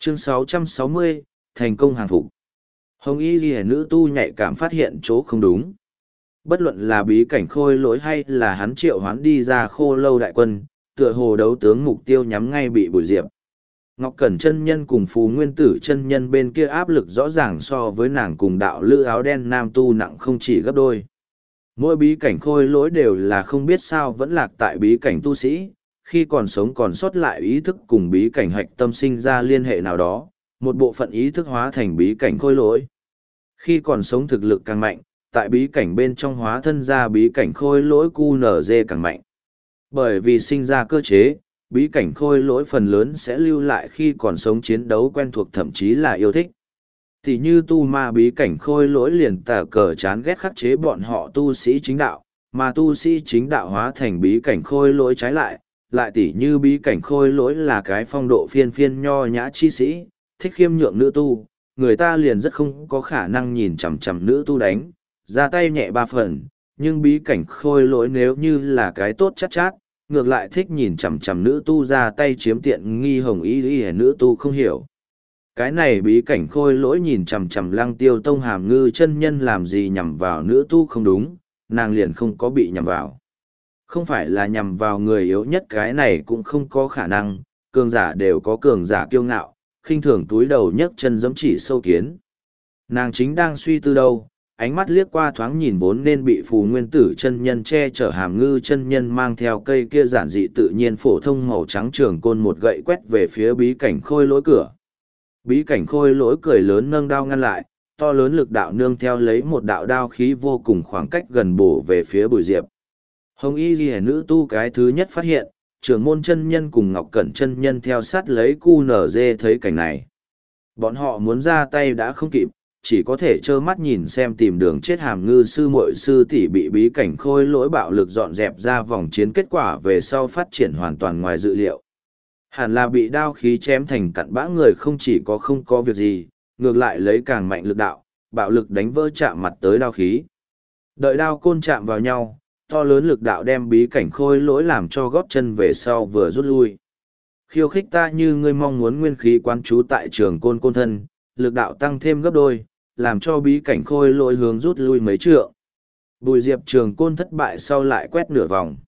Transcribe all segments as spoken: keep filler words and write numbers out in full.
Chương sáu trăm sáu mươi, thành công hàng phục. Hồng y ghi nữ tu nhạy cảm phát hiện chỗ không đúng. Bất luận là bí cảnh khôi lỗi hay là hắn triệu hoán đi ra khô lâu đại quân, tựa hồ đấu tướng mục tiêu nhắm ngay bị Bùi Diệp. Ngọc Cẩn chân nhân cùng Phú Nguyên Tử chân nhân bên kia áp lực rõ ràng so với nàng cùng đạo lữ áo đen nam tu nặng không chỉ gấp đôi. Mỗi bí cảnh khôi lỗi đều là không biết sao vẫn lạc tại bí cảnh tu sĩ, khi còn sống còn sót lại ý thức cùng bí cảnh hạch tâm sinh ra liên hệ nào đó, một bộ phận ý thức hóa thành bí cảnh khôi lỗi. Khi còn sống thực lực càng mạnh, tại bí cảnh bên trong hóa thân ra bí cảnh khôi lỗi cu nở dê càng mạnh. Bởi vì sinh ra cơ chế, bí cảnh khôi lỗi phần lớn sẽ lưu lại khi còn sống chiến đấu quen thuộc thậm chí là yêu thích. Thì như tu ma bí cảnh khôi lỗi liền tả cờ chán ghét khắc chế bọn họ tu sĩ chính đạo, mà tu sĩ chính đạo hóa thành bí cảnh khôi lỗi trái lại, lại tỉ như bí cảnh khôi lỗi là cái phong độ phiên phiên nho nhã chi sĩ, thích khiêm nhượng nữ tu, người ta liền rất không có khả năng nhìn chằm chằm nữ tu đánh, ra tay nhẹ ba phần, nhưng bí cảnh khôi lỗi nếu như là cái tốt chát chát, ngược lại thích nhìn chằm chằm nữ tu ra tay chiếm tiện nghi hồng y y nữ tu không hiểu. Cái này bí cảnh khôi lỗi nhìn chằm chằm lăng tiêu tông hàm ngư chân nhân làm gì nhằm vào nữ tu không đúng, nàng liền không có bị nhằm vào. Không phải là nhằm vào người yếu nhất, cái này cũng không có khả năng, cường giả đều có cường giả kiêu ngạo, khinh thường túi đầu nhấc chân giẫm chỉ sâu kiến. Nàng chính đang suy tư đâu, ánh mắt liếc qua thoáng nhìn vốn nên bị Phù Nguyên Tử chân nhân che chở hàm ngư chân nhân mang theo cây kia giản dị tự nhiên phổ thông màu trắng trường côn một gậy quét về phía bí cảnh khôi lỗi cửa. Bí cảnh khôi lỗi cười lớn nâng đao ngăn lại, to lớn lực đạo nương theo lấy một đạo đao khí vô cùng khoảng cách gần bổ về phía Bùi Diệp. Hồng y ghi nữ tu cái thứ nhất phát hiện, trưởng môn chân nhân cùng Ngọc Cẩn chân nhân theo sát lấy cu nở dê thấy cảnh này. Bọn họ muốn ra tay đã không kịp, chỉ có thể trơ mắt nhìn xem tìm đường chết hàm ngư sư muội sư tỷ bị bí cảnh khôi lỗi bạo lực dọn dẹp ra vòng chiến, kết quả về sau phát triển hoàn toàn ngoài dự liệu. Hẳn là bị đao khí chém thành cặn bã người không chỉ có không có việc gì, ngược lại lấy càng mạnh lực đạo, bạo lực đánh vỡ chạm mặt tới đao khí. Đợi đao côn chạm vào nhau, to lớn lực đạo đem bí cảnh khôi lỗi làm cho gót chân về sau vừa rút lui. Khiêu khích ta như ngươi mong muốn nguyên khí quán trú tại trường côn côn thân, lực đạo tăng thêm gấp đôi, làm cho bí cảnh khôi lỗi hướng rút lui mấy trượng. Bùi Diệp trường côn thất bại sau lại quét nửa vòng.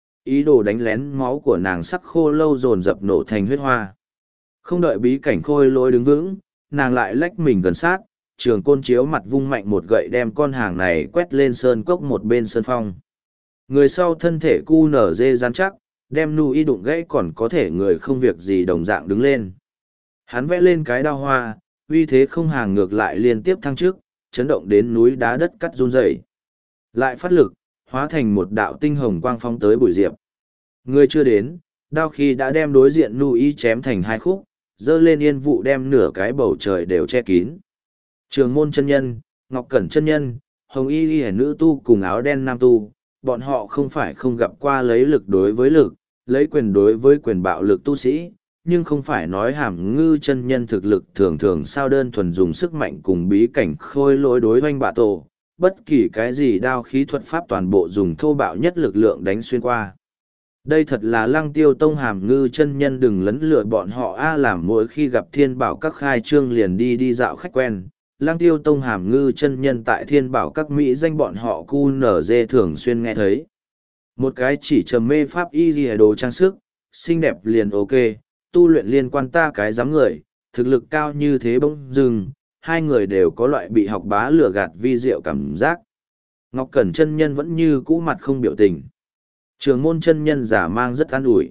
Ý đồ đánh lén máu của nàng sắc khô lâu dồn dập nổ thành huyết hoa. Không đợi bí cảnh khôi lỗi đứng vững, nàng lại lách mình gần sát, trường côn chiếu mặt vung mạnh một gậy đem con hàng này quét lên sơn cốc một bên sơn phong. Người sau thân thể cu nở dê rắn chắc, đem nu y đụng gãy còn có thể người không việc gì đồng dạng đứng lên. Hắn vẽ lên cái đao hoa, uy thế không hàng ngược lại liên tiếp thăng trước, chấn động đến núi đá đất cắt run rẩy. Lại phát lực, hóa thành một đạo tinh hồng quang phóng tới Bùi Diệp. Người chưa đến, đao khi đã đem đối diện nu y chém thành hai khúc, dơ lên yên vụ đem nửa cái bầu trời đều che kín. Trường môn chân nhân, Ngọc Cẩn chân nhân, Hồng y y nữ tu cùng áo đen nam tu, bọn họ không phải không gặp qua lấy lực đối với lực, lấy quyền đối với quyền bạo lực tu sĩ, nhưng không phải nói hàm ngư chân nhân thực lực thường thường sao đơn thuần dùng sức mạnh cùng bí cảnh khôi lỗi đối hoanh bạ tổ, bất kỳ cái gì đao khí thuật pháp toàn bộ dùng thô bạo nhất lực lượng đánh xuyên qua. Đây thật là Lăng Tiêu Tông hàm ngư chân nhân đừng lấn lựa bọn họ a làm mỗi khi gặp thiên bảo các khai trương liền đi đi dạo khách quen. Lăng Tiêu Tông hàm ngư chân nhân tại thiên bảo các Mỹ danh bọn họ cu nở dê thường xuyên nghe thấy. Một cái chỉ trầm mê pháp y ghi đồ trang sức, xinh đẹp liền ok, tu luyện liên quan ta cái dám người, thực lực cao như thế bỗng dưng, hai người đều có loại bị học bá lừa gạt vi diệu cảm giác. Ngọc Cẩn chân nhân vẫn như cũ mặt không biểu tình. Trường môn chân nhân giả mang rất an ủi.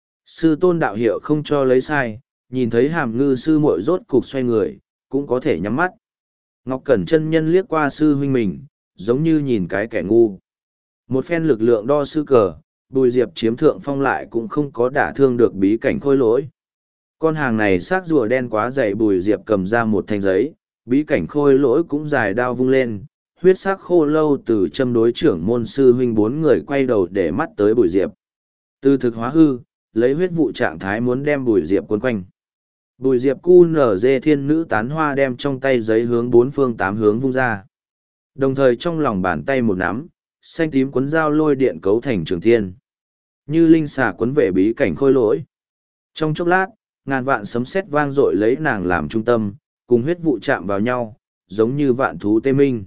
Sư tôn đạo hiệu không cho lấy sai, nhìn thấy hàm ngư sư muội rốt cục xoay người, cũng có thể nhắm mắt. Ngọc Cẩn chân nhân liếc qua sư huynh mình, giống như nhìn cái kẻ ngu. Một phen lực lượng đo sư cờ, Bùi Diệp chiếm thượng phong lại cũng không có đả thương được bí cảnh khôi lỗi. Con hàng này xác rùa đen quá dày, Bùi Diệp cầm ra một thanh giấy, bí cảnh khôi lỗi cũng dài đao vung lên, huyết sắc khô lâu từ châm đối trưởng môn sư huynh bốn người quay đầu để mắt tới Bùi Diệp. Từ thực hóa hư, lấy huyết vụ trạng thái muốn đem Bùi Diệp cuốn quanh. Bùi Diệp cu nở dê thiên nữ tán hoa đem trong tay giấy hướng bốn phương tám hướng vung ra. Đồng thời trong lòng bàn tay một nắm, xanh tím cuốn dao lôi điện cấu thành trường thiên. Như linh xà cuốn về bí cảnh khôi lỗi. Trong chốc lát, Ngàn vạn sấm sét vang dội lấy nàng làm trung tâm, cùng huyết vụ chạm vào nhau, giống như vạn thú tê minh.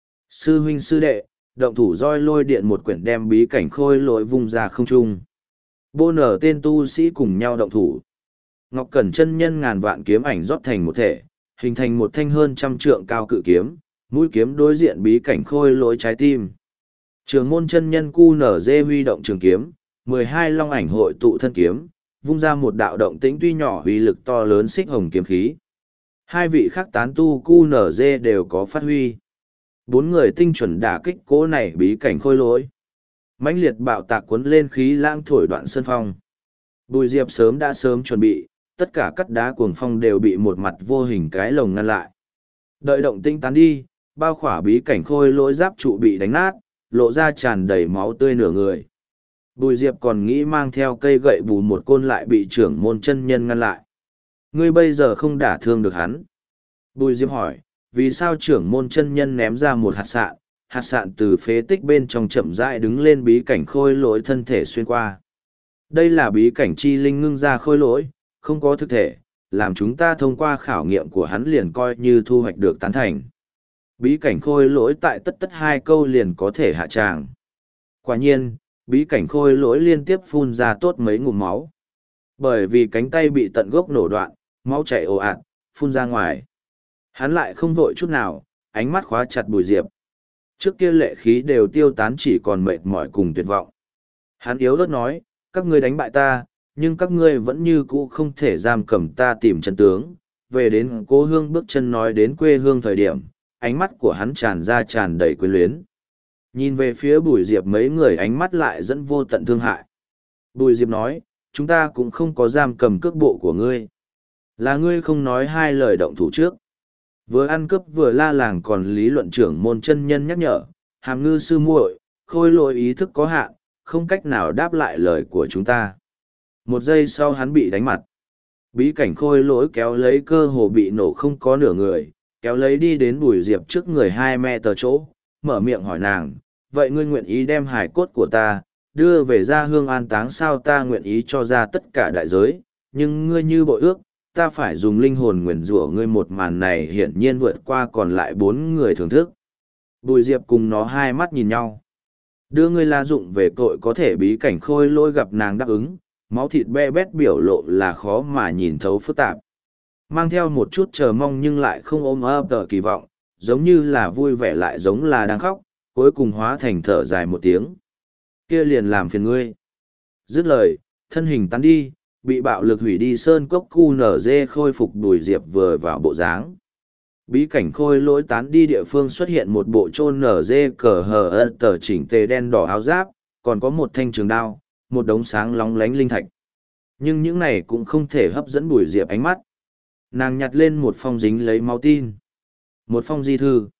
Sư huynh sư đệ, động thủ roi lôi điện một quyển đem bí cảnh khôi lỗi vung ra không trung. Bô nở tên tu sĩ cùng nhau động thủ. Ngọc Cẩn chân nhân ngàn vạn kiếm ảnh rót thành một thể, hình thành một thanh hơn trăm trượng cao cự kiếm, mũi kiếm đối diện bí cảnh khôi lỗi trái tim. Trường môn chân nhân cu nở dê huy động trường kiếm, mười hai long ảnh hội tụ thân kiếm, vung ra một đạo động tĩnh tuy nhỏ uy lực to lớn xích hồng kiếm khí. Hai vị khác tán tu cu nở dê đều có phát huy. Bốn người tinh chuẩn đả kích cố này bí cảnh khôi lỗi. Mãnh liệt bạo tạc cuốn lên khí lãng thổi đoạn sơn phong. Bùi Diệp sớm đã sớm chuẩn bị, tất cả cắt đá cuồng phong đều bị một mặt vô hình cái lồng ngăn lại. Đợi động tĩnh tán đi, bao khỏa bí cảnh khôi lỗi giáp trụ bị đánh nát, lộ ra tràn đầy máu tươi nửa người. Bùi Diệp còn nghĩ mang theo cây gậy bù một côn lại bị trưởng môn chân nhân ngăn lại. Ngươi bây giờ không đả thương được hắn. Bùi Diệp hỏi, vì sao trưởng môn chân nhân ném ra một hạt sạn, hạt sạn từ phế tích bên trong chậm rãi đứng lên bí cảnh khôi lỗi thân thể xuyên qua. Đây là bí cảnh chi linh ngưng ra khôi lỗi, không có thực thể, làm chúng ta thông qua khảo nghiệm của hắn liền coi như thu hoạch được tán thành. Bí cảnh khôi lỗi tại tất tất hai câu liền có thể hạ tràng. Quả nhiên, bí cảnh khôi lỗi liên tiếp phun ra tốt mấy ngụm máu. Bởi vì cánh tay bị tận gốc nổ đoạn, máu chảy ồ ạt, phun ra ngoài. Hắn lại không vội chút nào, ánh mắt khóa chặt Bùi Diệp. Trước kia lệ khí đều tiêu tán chỉ còn mệt mỏi cùng tuyệt vọng. Hắn yếu ớt nói, các ngươi đánh bại ta, nhưng các ngươi vẫn như cũ không thể giam cầm ta tìm chân tướng. Về đến cố hương bước chân nói đến quê hương thời điểm, ánh mắt của hắn tràn ra tràn đầy quyến luyến. Nhìn về phía Bùi Diệp mấy người ánh mắt lại dẫn vô tận thương hại. Bùi Diệp nói, chúng ta cũng không có giam cầm cước bộ của ngươi. Là ngươi không nói hai lời động thủ trước. Vừa ăn cướp vừa la làng còn lý luận trưởng môn chân nhân nhắc nhở, hàm ngư sư muội, khôi lỗi ý thức có hạn, không cách nào đáp lại lời của chúng ta. Một giây sau hắn bị đánh mặt. Bí cảnh khôi lỗi kéo lấy cơ hồ bị nổ không có nửa người, kéo lấy đi đến Bùi Diệp trước người hai me tờ chỗ, mở miệng hỏi nàng, vậy ngươi nguyện ý đem hài cốt của ta, đưa về gia hương an táng sao? Ta nguyện ý cho ra tất cả đại giới, nhưng ngươi như bội ước, ta phải dùng linh hồn nguyền rủa ngươi. Một màn này hiển nhiên vượt qua còn lại bốn người thưởng thức. Bùi Diệp cùng nó hai mắt nhìn nhau. Đưa ngươi la dụng về tội có thể bí cảnh khôi lỗi gặp nàng đáp ứng, máu thịt be bét biểu lộ là khó mà nhìn thấu phức tạp. Mang theo một chút chờ mong nhưng lại không ôm ấp tờ kỳ vọng, giống như là vui vẻ lại giống là đang khóc, cuối cùng hóa thành thở dài một tiếng. Kia liền làm phiền ngươi. Dứt lời, thân hình tán đi, bị bạo lực hủy đi sơn cốc cu nở dê khôi phục Bùi Diệp vừa vào bộ dáng. Bí cảnh khôi lỗi tán đi địa phương xuất hiện một bộ chôn nở dê cờ hờ ơ tờ chỉnh tề đen đỏ áo giáp, còn có một thanh trường đao, một đống sáng lóng lánh linh thạch. Nhưng những này cũng không thể hấp dẫn Bùi Diệp ánh mắt. Nàng nhặt lên một phong dính lấy máu tin. Một phong di thư.